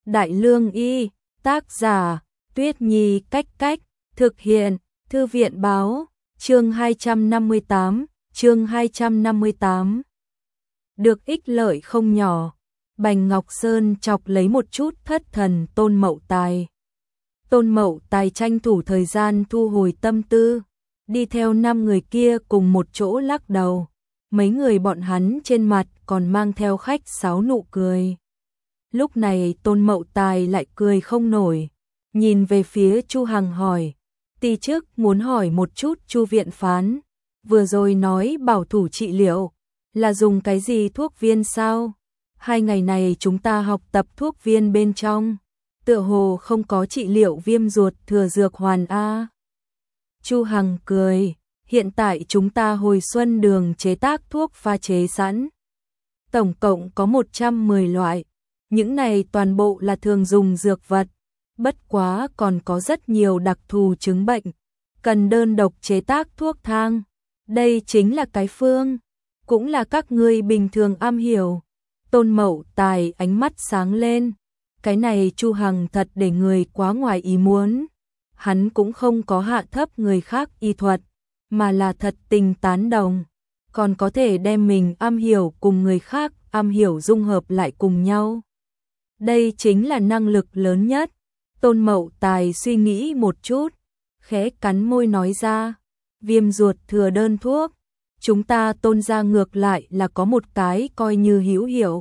Đại Lương Y, tác giả, Tuyết Nhi Cách Cách, thực hiện, Thư viện Báo, chương 258, chương 258. Được ích lợi không nhỏ, Bành Ngọc Sơn chọc lấy một chút thất thần Tôn Mậu Tài. Tôn Mậu Tài tranh thủ thời gian thu hồi tâm tư, đi theo 5 người kia cùng một chỗ lắc đầu. Mấy người bọn hắn trên mặt còn mang theo khách sáo nụ cười. Lúc này Tôn Mậu Tài lại cười không nổi, nhìn về phía Chu Hằng hỏi, ti chức muốn hỏi một chút Chu viện phán, vừa rồi nói bảo thủ trị liệu, là dùng cái gì thuốc viên sao? 2 ngày này chúng ta học tập thuốc viên bên trong, tựa hồ không có trị liệu viêm ruột thừa dược hoàn a. Chu Hằng cười, hiện tại chúng ta hồi xuân đường chế tác thuốc pha chế sẵn. Tổng cộng có 110 loại, những này toàn bộ là thường dùng dược vật, bất quá còn có rất nhiều đặc thù chứng bệnh, cần đơn độc chế tác thuốc thang. Đây chính là cái phương, cũng là các ngươi bình thường am hiểu. Tôn Mậu Tài ánh mắt sáng lên, cái này Chu Hằng thật để người quá ngoài ý muốn. Hắn cũng không có hạ thấp người khác y thuật, mà là thật tình tán đồng, còn có thể đem mình am hiểu cùng người khác am hiểu dung hợp lại cùng nhau. Đây chính là năng lực lớn nhất. Tôn Mậu Tài suy nghĩ một chút, khẽ cắn môi nói ra, viêm ruột thừa đơn thuốc, chúng ta Tôn gia ngược lại là có một cái coi như hữu hiệu.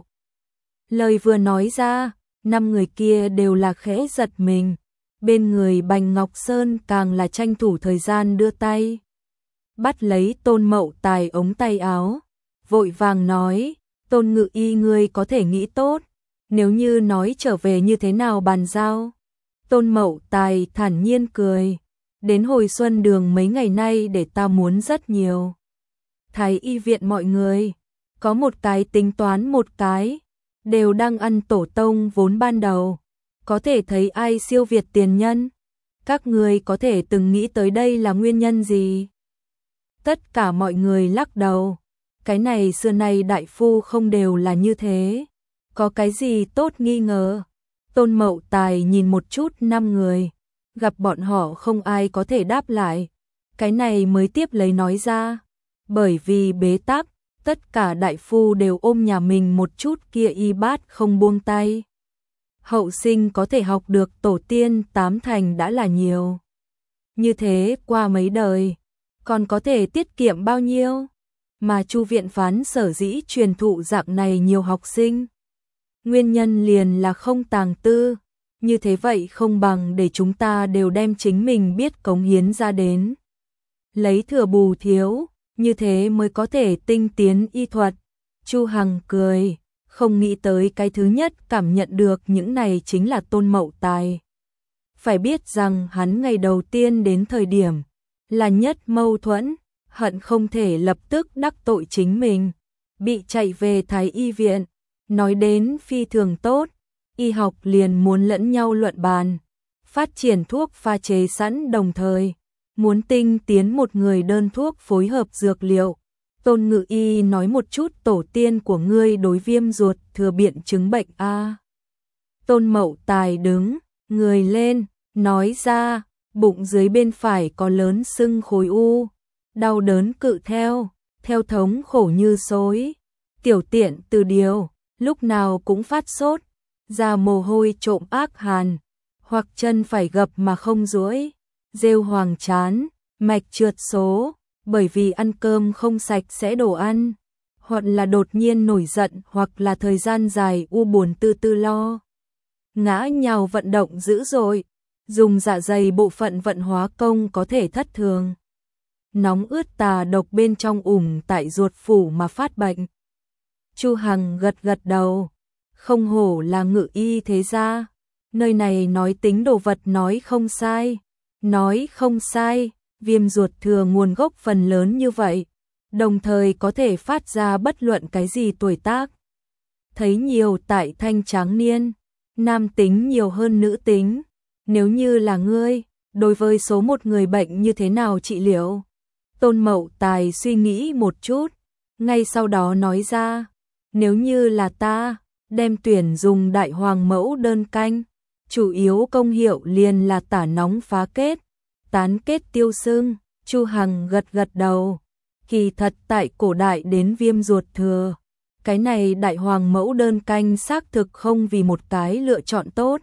Lời vừa nói ra, 5 người kia đều là khẽ giật mình, bên người Bành Ngọc Sơn càng là tranh thủ thời gian đưa tay, bắt lấy Tôn Mậu Tài ống tay áo, vội vàng nói, Tôn Ngự Y ngươi có thể nghĩ tốt, nếu như nói trở về như thế nào bàn giao. Tôn Mậu Tài thản nhiên cười, đến hồi xuân đường mấy ngày nay để ta muốn rất nhiều. Thái y viện mọi người, có một cái tính toán một cái, đều đang ăn tổ tông vốn ban đầu, có thể thấy ai siêu việt tiền nhân. Các người có thể từng nghĩ tới đây là nguyên nhân gì? Tất cả mọi người lắc đầu, cái này xưa nay đại phu không đều là như thế, có cái gì tốt nghi ngờ. Tôn Mậu Tài nhìn một chút 5 người, gặp bọn họ không ai có thể đáp lại, cái này mới tiếp lấy nói ra, bởi vì bế tắc, tất cả đại phu đều ôm nhà mình một chút kia y bát không buông tay. Hậu sinh có thể học được tổ tiên 8 thành đã là nhiều. Như thế qua mấy đời, còn có thể tiết kiệm bao nhiêu? Mà Chu viện phán sở dĩ truyền thụ dạng này nhiều học sinh. Nguyên nhân liền là không tàng tư, như thế vậy không bằng để chúng ta đều đem chính mình biết cống hiến ra đến. Lấy thừa bù thiếu, như thế mới có thể tinh tiến y thuật. Chu Hằng cười, không nghĩ tới cái thứ nhất cảm nhận được những này chính là Tôn Mậu Tài. Phải biết rằng hắn ngày đầu tiên đến thời điểm, là nhất mâu thuẫn, hận không thể lập tức đắc tội chính mình, bị chạy về Thái y viện. Nói đến phi thường tốt, y học liền muốn lẫn nhau luận bàn, phát triển thuốc pha chế sẵn đồng thời, muốn tinh tiến một người đơn thuốc phối hợp dược liệu. Tôn Ngự Y nói một chút tổ tiên của ngươi đối viêm ruột thừa biện chứng bệnh a. Tôn Mậu Tài đứng, người lên, nói ra, bụng dưới bên phải có lớn sưng khối u, đau đớn cự theo thống khổ như xối, tiểu tiện từ điều, lúc nào cũng phát sốt, ra mồ hôi trộm ác hàn, hoặc chân phải gập mà không duỗi, rêu hoàng chán, mạch trượt số, bởi vì ăn cơm không sạch sẽ đồ ăn, hoặc là đột nhiên nổi giận, hoặc là thời gian dài u buồn tư tư lo. Ngã nhào vận động dữ dội, dùng dạ dày bộ phận vận hóa công có thể thất thường. Nóng ướt tà độc bên trong tại ruột phủ mà phát bệnh. Chu Hằng gật gật đầu, không hổ là Ngự Y thế gia, nơi này nói tính đồ vật nói không sai, viêm ruột thừa nguồn gốc phần lớn như vậy, đồng thời có thể phát ra bất luận cái gì tuổi tác. Thấy nhiều tại thanh tráng niên, nam tính nhiều hơn nữ tính, nếu như là ngươi, đối với số một người bệnh như thế nào trị liệu? Tôn Mậu Tài suy nghĩ một chút, ngay sau đó nói ra, nếu như là ta, đem tuyển dùng đại hoàng mẫu đơn canh, chủ yếu công hiệu liền là tả nóng phá kết, tán kết tiêu sưng. Chu Hằng gật gật đầu, kỳ thật tại cổ đại đến viêm ruột thừa, cái này đại hoàng mẫu đơn canh xác thực không vì một cái lựa chọn tốt.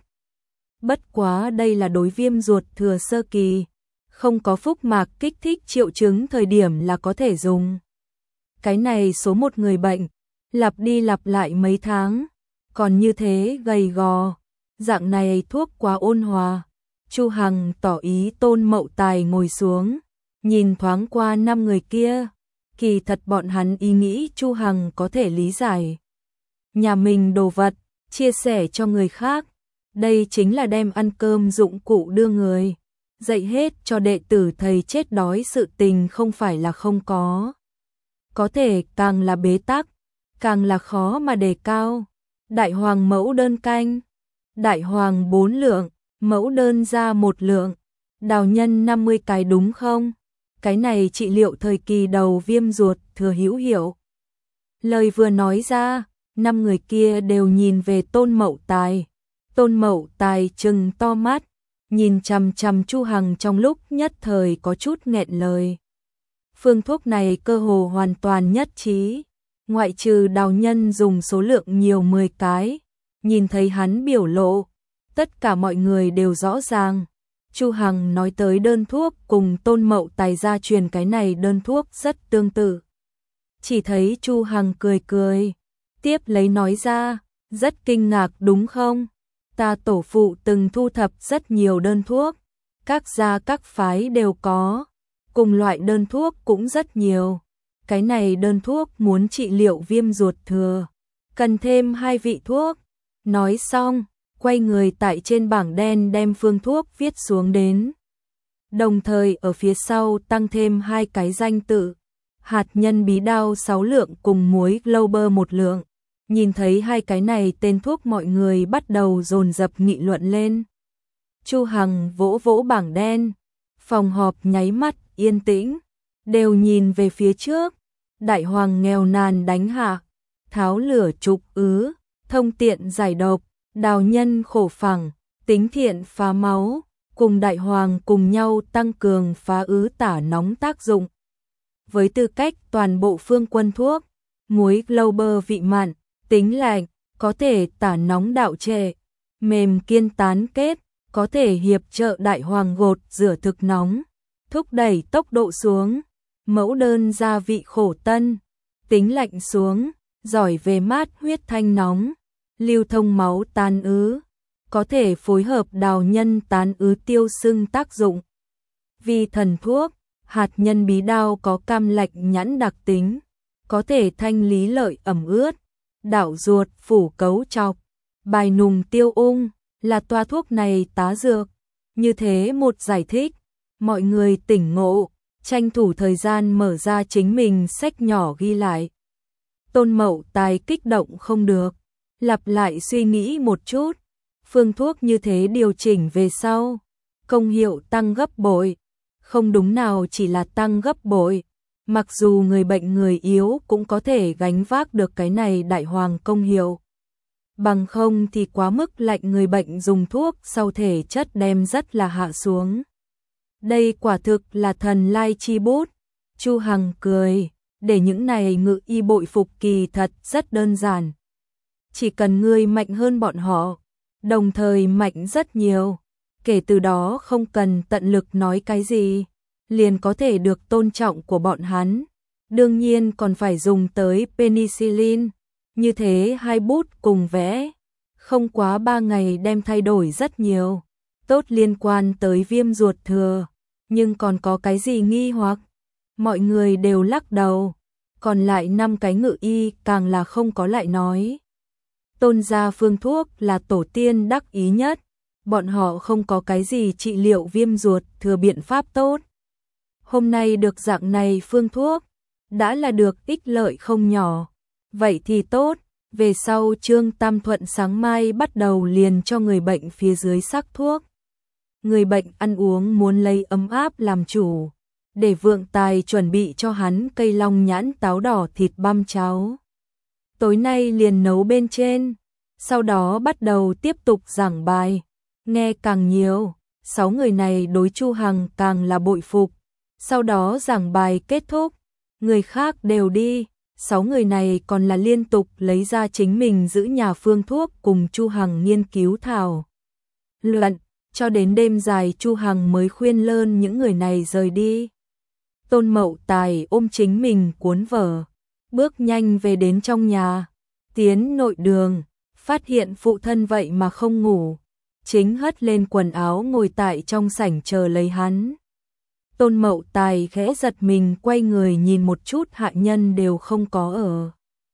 Bất quá đây là đối viêm ruột thừa sơ kỳ, không có phúc mạc kích thích triệu chứng thời điểm là có thể dùng. Cái này số một người bệnh, lặp đi lặp lại mấy tháng, còn như thế gầy gò, dạng này thuốc quá ôn hòa. Chu Hằng tỏ ý Tôn Mậu Tài ngồi xuống, nhìn thoáng qua 5 người kia, kỳ thật bọn hắn ý nghĩ Chu Hằng có thể lý giải. Nhà mình đồ vật, chia sẻ cho người khác, đây chính là đem ăn cơm dụng cụ đưa người, dạy hết cho đệ tử thầy chết đói sự tình không phải là không có. Có thể càng là bế tắc, càng là khó mà đề cao. Đại hoàng mẫu đơn canh, đại hoàng 4 lượng, mẫu đơn ra 1 lượng, đào nhân 50 cái đúng không? Cái này trị liệu thời kỳ đầu viêm ruột thừa hữu hiệu. Lời vừa nói ra, 5 người kia đều nhìn về Tôn Mậu Tài. Tôn Mậu Tài trừng to mắt, nhìn chằm chằm Chu Hằng trong lúc nhất thời có chút nghẹn lời. Phương thuốc này cơ hồ hoàn toàn nhất trí, ngoại trừ đào nhân dùng số lượng nhiều 10 cái, nhìn thấy hắn biểu lộ, tất cả mọi người đều rõ ràng. Chu Hằng nói tới đơn thuốc cùng Tôn Mậu Tài gia truyền cái này đơn thuốc rất tương tự. Chỉ thấy Chu Hằng cười cười, tiếp lấy nói ra, rất kinh ngạc đúng không? Ta tổ phụ từng thu thập rất nhiều đơn thuốc, các gia các phái đều có, cùng loại đơn thuốc cũng rất nhiều. Cái này đơn thuốc muốn trị liệu viêm ruột thừa, cần thêm 2 vị thuốc. Nói xong, quay người tại trên bảng đen đem phương thuốc viết xuống đến. Đồng thời ở phía sau tăng thêm 2 cái danh tự, hạt nhân bí đao 6 lượng cùng muối Glober 1 lượng. Nhìn thấy 2 cái này tên thuốc mọi người bắt đầu dồn dập nghị luận lên. Chu Hằng vỗ vỗ bảng đen, phòng họp nháy mắt yên tĩnh, đều nhìn về phía trước. Đại hoàng nghèo nàn đánh hạ, tháo lửa trục ứ, thông tiện giải độc, đào nhân khổ phẳng, tính thiện phá máu, cùng đại hoàng cùng nhau tăng cường phá ứ tả nóng tác dụng. Với tư cách toàn bộ phương quân thuốc, muối Glober vị mặn, tính lạnh, có thể tả nóng đạo trệ, mềm kiên tán kết, có thể hiệp trợ đại hoàng gột rửa thực nóng, thúc đẩy tốc độ xuống. Mẫu đơn gia vị khổ tân, tính lạnh xuống, giỏi về mát huyết thanh nóng, lưu thông máu tán ứ, có thể phối hợp đào nhân tán ứ tiêu sưng tác dụng. Vì thần thuốc, hạt nhân bí đao có cam lạnh nhãn đặc tính, có thể thanh lý lợi ẩm ướt, đảo ruột phủ cấu trọc, bài nùng tiêu ung, là toa thuốc này tá dược. Như thế một giải thích, mọi người tỉnh ngộ, tranh thủ thời gian mở ra chính mình sách nhỏ ghi lại. Tôn Mậu Tài kích động không được, lặp lại suy nghĩ một chút, phương thuốc như thế điều chỉnh về sau, công hiệu tăng gấp bội, không đúng nào chỉ là tăng gấp bội, mặc dù người bệnh người yếu cũng có thể gánh vác được cái này đại hoàng công hiệu. Bằng không thì quá mức lạnh người bệnh dùng thuốc sau thể chất đem rất là hạ xuống. Đây quả thực là thần lai chi bút. Chu Hằng cười, để những này ngự y bội phục kỳ thật rất đơn giản. Chỉ cần ngươi mạnh hơn bọn họ, đồng thời mạnh rất nhiều, kể từ đó không cần tận lực nói cái gì, liền có thể được tôn trọng của bọn hắn. Đương nhiên còn phải dùng tới penicillin, như thế 2 bút cùng vẽ, không quá 3 ngày đem thay đổi rất nhiều. Tốt liên quan tới viêm ruột thừa, nhưng còn có cái gì nghi hoặc? Mọi người đều lắc đầu, còn lại 5 cái ngự y càng là không có lại nói. Tôn gia phương thuốc là tổ tiên đắc ý nhất, bọn họ không có cái gì trị liệu viêm ruột thừa biện pháp tốt. Hôm nay được dạng này phương thuốc, đã là được ích lợi không nhỏ. Vậy thì tốt, về sau Trương Tam Thuận sáng mai bắt đầu liền cho người bệnh phía dưới sắc thuốc. Người bệnh ăn uống muốn lấy ấm áp làm chủ, để vượng tài chuẩn bị cho hắn cây long nhãn táo đỏ thịt băm cháo. Tối nay liền nấu bên trên, sau đó bắt đầu tiếp tục giảng bài. Nghe càng nhiều, 6 người này đối Chu Hằng càng là bội phục. Sau đó giảng bài kết thúc, người khác đều đi, 6 người này còn là liên tục lấy ra chính mình giữ nhà phương thuốc cùng Chu Hằng nghiên cứu thảo luận, cho đến đêm dài Chu Hằng mới khuyên lơn những người này rời đi. Tôn Mậu Tài ôm chính mình cuốn vở, bước nhanh về đến trong nhà, tiến nội đường, phát hiện phụ thân vậy mà không ngủ, chính hất lên quần áo ngồi tại trong sảnh chờ lấy hắn. Tôn Mậu Tài khẽ giật mình, quay người nhìn một chút, hạ nhân đều không có ở.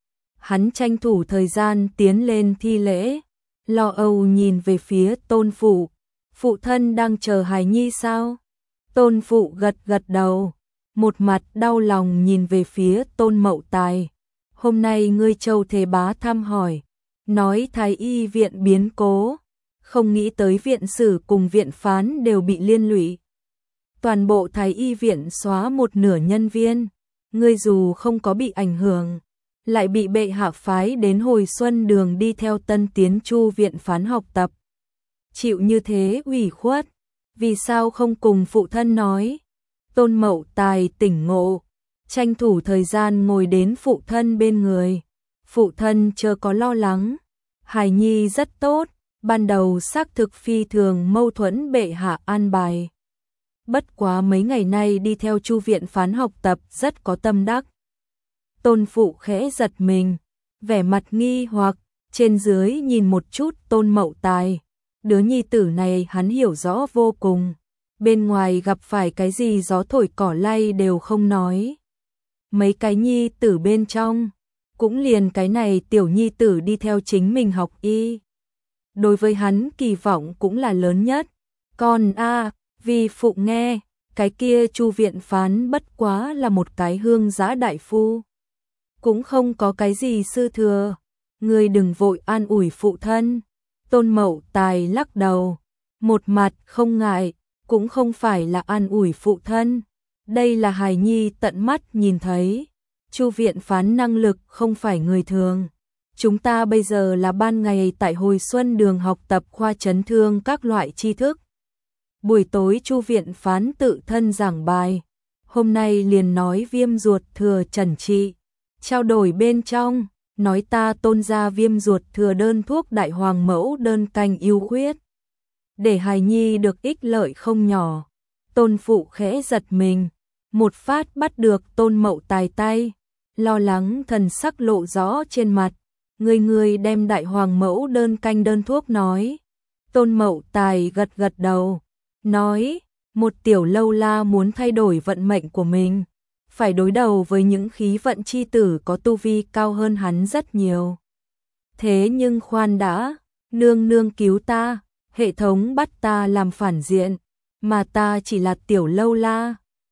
Hắn tranh thủ thời gian tiến lên thi lễ, lo âu nhìn về phía Tôn phụ, phụ thân đang chờ hài nhi sao? Tôn phụ gật gật đầu, một mặt đau lòng nhìn về phía Tôn Mậu Tài. Hôm nay ngươi Châu Thế Bá thăm hỏi, nói Thái y viện biến cố, không nghĩ tới viện sử cùng viện phán đều bị liên lụy. Toàn bộ Thái y viện xóa một nửa nhân viên, ngươi dù không có bị ảnh hưởng, lại bị bệ hạ phái đến Hồi Xuân Đường đi theo Tân Tiến Chu viện phán học tập. Chịu như thế ủy khuất, vì sao không cùng phụ thân nói? Tôn Mậu Tài tỉnh ngộ, tranh thủ thời gian ngồi đến phụ thân bên người. Phụ thân chớ có lo lắng, hài nhi rất tốt, ban đầu xác thực phi thường mâu thuẫn bệ hạ an bài. Bất quá mấy ngày nay đi theo Chu viện phán học tập rất có tâm đắc. Tôn phụ khẽ giật mình, vẻ mặt nghi hoặc, trên dưới nhìn một chút Tôn Mậu Tài. Đứa nhi tử này hắn hiểu rõ vô cùng, bên ngoài gặp phải cái gì gió thổi cỏ lay đều không nói. Mấy cái nhi tử bên trong, cũng liền cái này tiểu nhi tử đi theo chính mình học y. Đối với hắn kỳ vọng cũng là lớn nhất. Còn vì phụ nghe, cái kia Chu viện phán bất quá là một cái hương giã đại phu, cũng không có cái gì sư thừa, ngươi đừng vội an ủi phụ thân. Tôn Mậu Tài lắc đầu, một mặt không ngại, cũng không phải là an ủi phụ thân, đây là hài nhi tận mắt nhìn thấy. Chu viện phán năng lực không phải người thường. Chúng ta bây giờ là ban ngày tại Hồi Xuân Đường học tập khoa chấn thương các loại tri thức. Buổi tối Chu viện phán tự thân giảng bài, hôm nay liền nói viêm ruột thừa trần trị. Trao đổi bên trong, nói ta Tôn ra viêm ruột thừa đơn thuốc đại hoàng mẫu đơn canh yêu khuyết, để hài nhi được ích lợi không nhỏ. Tôn phụ khẽ giật mình, một phát bắt được Tôn Mậu Tài tay, lo lắng thần sắc lộ rõ trên mặt. Người đem đại hoàng mẫu đơn canh đơn thuốc nói. Tôn Mậu Tài gật gật đầu, nói, một tiểu lâu la muốn thay đổi vận mệnh của mình, phải đối đầu với những khí vận chi tử có tu vi cao hơn hắn rất nhiều. Thế nhưng khoan đã, nương nương cứu ta, hệ thống bắt ta làm phản diện, mà ta chỉ là tiểu lâu la,